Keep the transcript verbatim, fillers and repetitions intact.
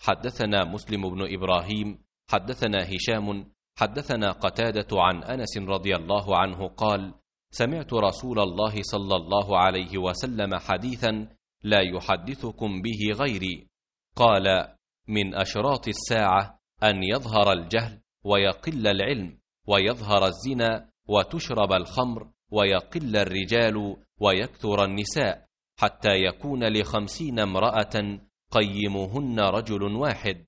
حدثنا مسلم بن إبراهيم حدثنا هشام حدثنا قتادة عن أنس رضي الله عنه قال: سمعت رسول الله صلى الله عليه وسلم حديثا لا يحدثكم به غيري، قال: من أشراط الساعة أن يظهر الجهل ويقل العلم، ويظهر الزنا وتشرب الخمر، ويقل الرجال ويكثر النساء، حتى يكون لخمسين امرأة قيمهن رجل واحد،